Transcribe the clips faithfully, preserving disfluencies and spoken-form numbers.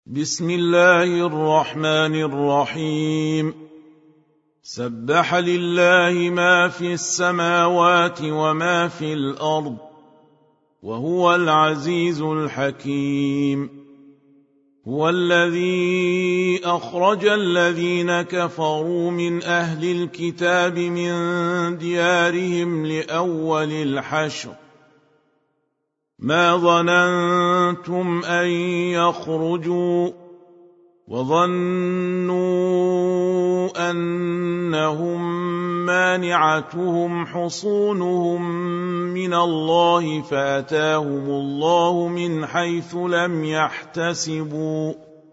بسم الله الرحمن الرحيم. سبح لله ما في السماوات وما في الأرض وهو العزيز الحكيم. هو الذي أخرج الذين كفروا من أهل الكتاب من ديارهم لأول الحشر ما ظننتم أن يخرجوا وظنوا أنهم مانعتهم حصونهم من الله فأتاهم الله من حيث لم يحتسبوا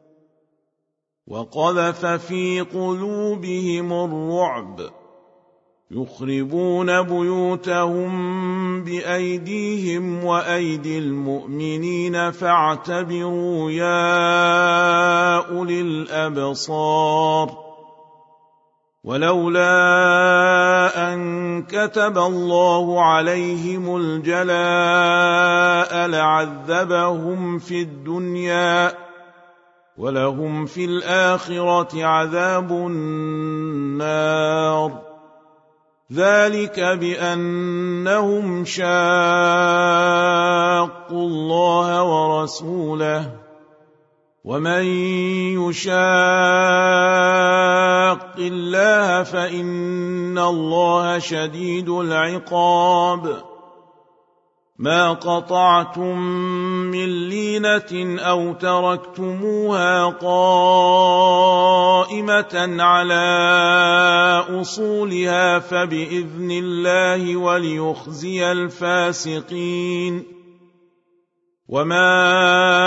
وقذف في قلوبهم الرعب يخربون بيوتهم بأيديهم وأيدي المؤمنين فاعتبروا يا أولي الأبصار. ولولا أن كتب الله عليهم الجلاء لعذبهم في الدنيا ولهم في الآخرة عذاب النار. ذلك بأنهم شاقوا الله ورسوله ومن يشاق الله فإن الله شديد العقاب. ما قطعتم من لينة أو تركتموها قائمة على أصولها فبإذن الله وليخزي الفاسقين. وما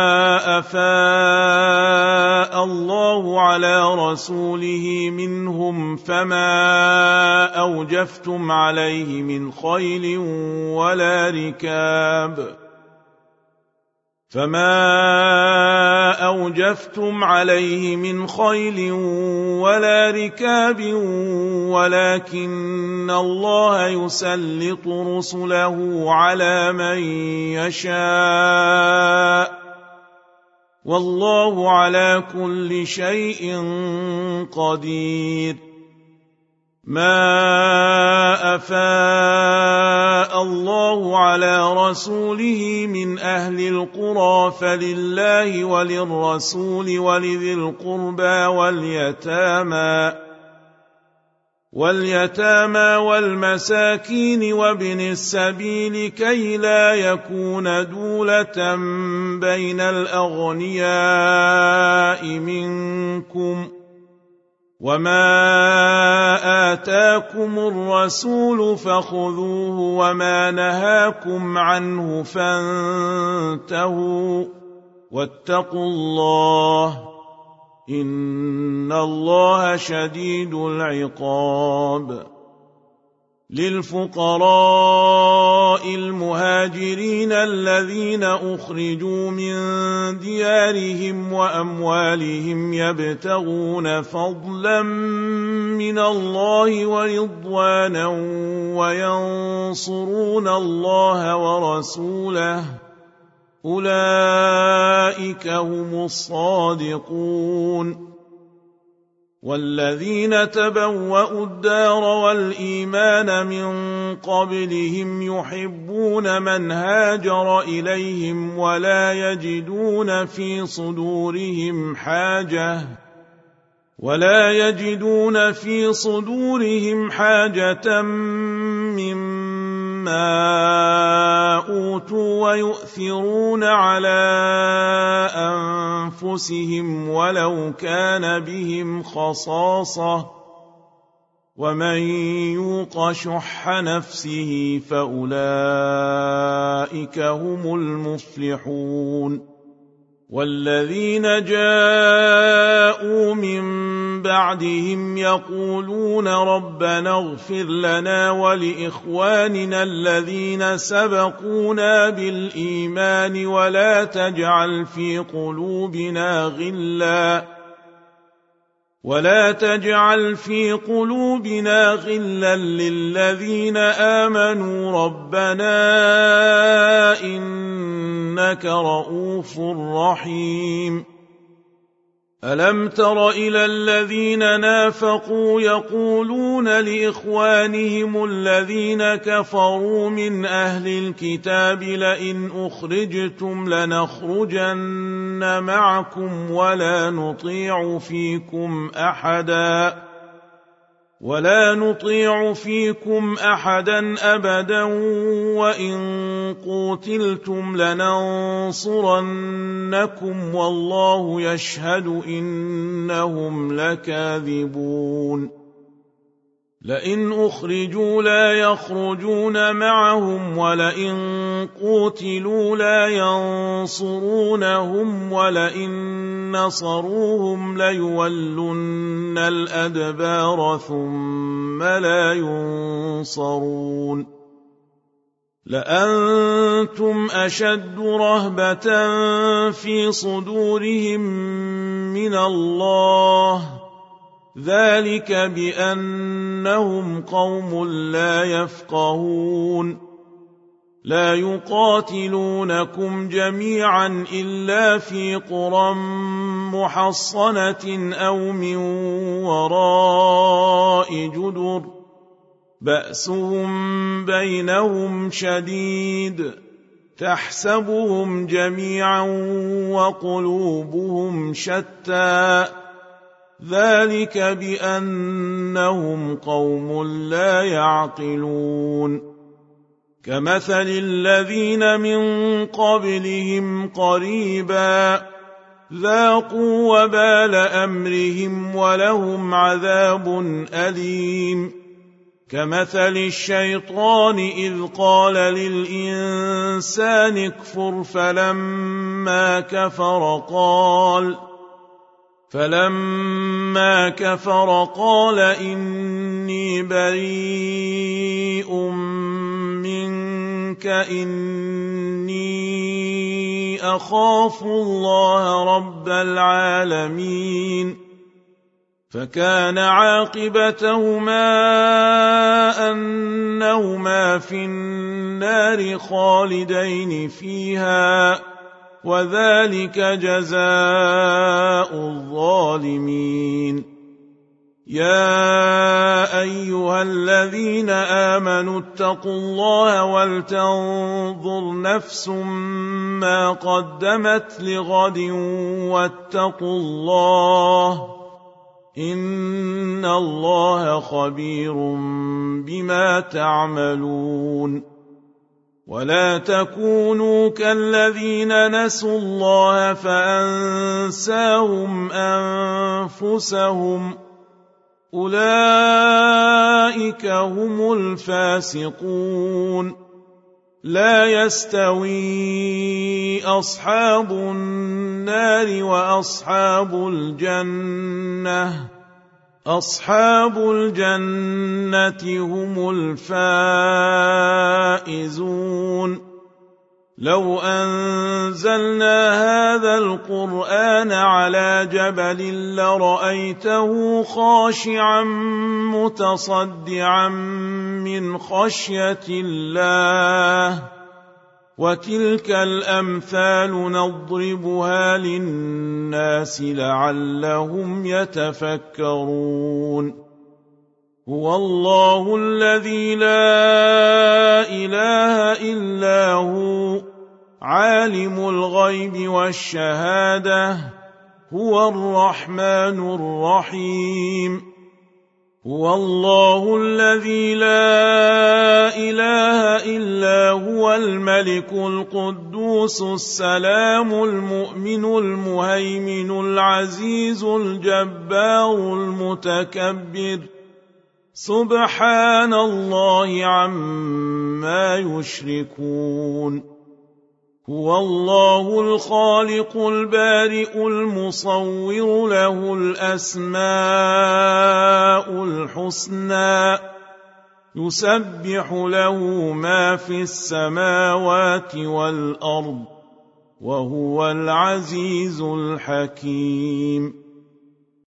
أفاء الله على رسوله منهم فما أوجفتم عليه من خيل ولا ركاب فما أوجفتم عليه من خيل ولا ركاب ولكن الله يسلط رسله على من يشاء والله على كل شيء قدير. ما أفاء الله على رسوله من أهل القرى فلله وللرسول ولذي القربى واليتامى واليتامى والمساكين وابن السبيل كي لا يكون دولة بين الأغنياء منكم. وما آتاكم الرسول فخذوه وما نهاكم عنه فانتهوا واتقوا الله إن الله شديد العقاب. للفقراء المهاجرين الذين أخرجوا من ديارهم وأموالهم يبتغون فضلا من الله ورضوانا وينصرون الله ورسوله أولئك هم الصادقون. والذين تبوأوا الدار والإيمان من قبلهم يحبون من هاجر إليهم ولا يجدون في صدورهم حاجة ولا يجدون في صدورهم حاجة مما أوتوا ويؤثرون على أنفسهم ولو كان بهم خصاصة ومن يوق شح نفسه فأولئك هم المفلحون. والذين جاءوا من بعدهم يقولون ربنا اغفر لنا ولإخواننا الذين سبقونا بالإيمان ولا تجعل في قلوبنا غلا ولا تجعل في قلوبنا غلا للذين آمنوا ربنا إنك رؤوف رحيم. ألم تر إلى الذين نافقوا يقولون لإخوانهم الذين كفروا من أهل الكتاب لئن أخرجتم لنخرجن معكم ولا نطيع فيكم أحدا ولا نطيع فيكم أحدا أبدا وإن قوتلتم لننصرنكم والله يشهد إنهم لكاذبون لئن أخرجوا لا يخرجون معهم ولئن قوتلوا لا ينصرونهم ولئن نصروهم ليولن الأدبار ثم لا ينصرون لأنتم أشد رهبة في صدورهم من الله ذلك بأنهم قوم لا يفقهون لا يقاتلونكم جميعا إلا في قرى محصنة أو من وراء جدر بأسهم بينهم شديد تحسبهم جميعا وقلوبهم شتى ذلك بأنهم قوم لا يعقلون كمثل الذين من قبلهم قريبا ذاقوا وبال أمرهم ولهم عذاب أليم كمثل الشيطان إذ قال للإنسان اكفر فلما كفر قال فلما كفر قال إني بريء منك إني أخاف الله رب العالمين فكان عاقبتهما أنهما في النار خالدين فيها وذلك جزاء الظالمين يا أيها الذين آمنوا اتقوا الله ولتنظر نفس ما قدمت لغد واتقوا الله إن الله خبير بما تعملون ولا تكونوا كالذين نسوا الله فأنساهم أنفسهم أولئك هم الفاسقون لا يستوي أصحاب النار وأصحاب الجنة أصحاب الجنة هم الفائزون لو أنزلنا هذا القرآن على جبل لرأيته خاشعا متصدعا من خشية الله وتلك الأمثال نضربها للناس لعلهم يتفكرون هو الله الذي لا إله إلا هو عالم الغيب والشهادة هو الرحمن الرحيم هو الله الذي لا إله إلا هو الملك القدوس السلام المؤمن المهيمن العزيز الجبار المتكبر سبحان الله عما يشركون هو الله الخالق البارئ المصور له الأسماء الحسنى يسبح له ما في السماوات والأرض وهو العزيز الحكيم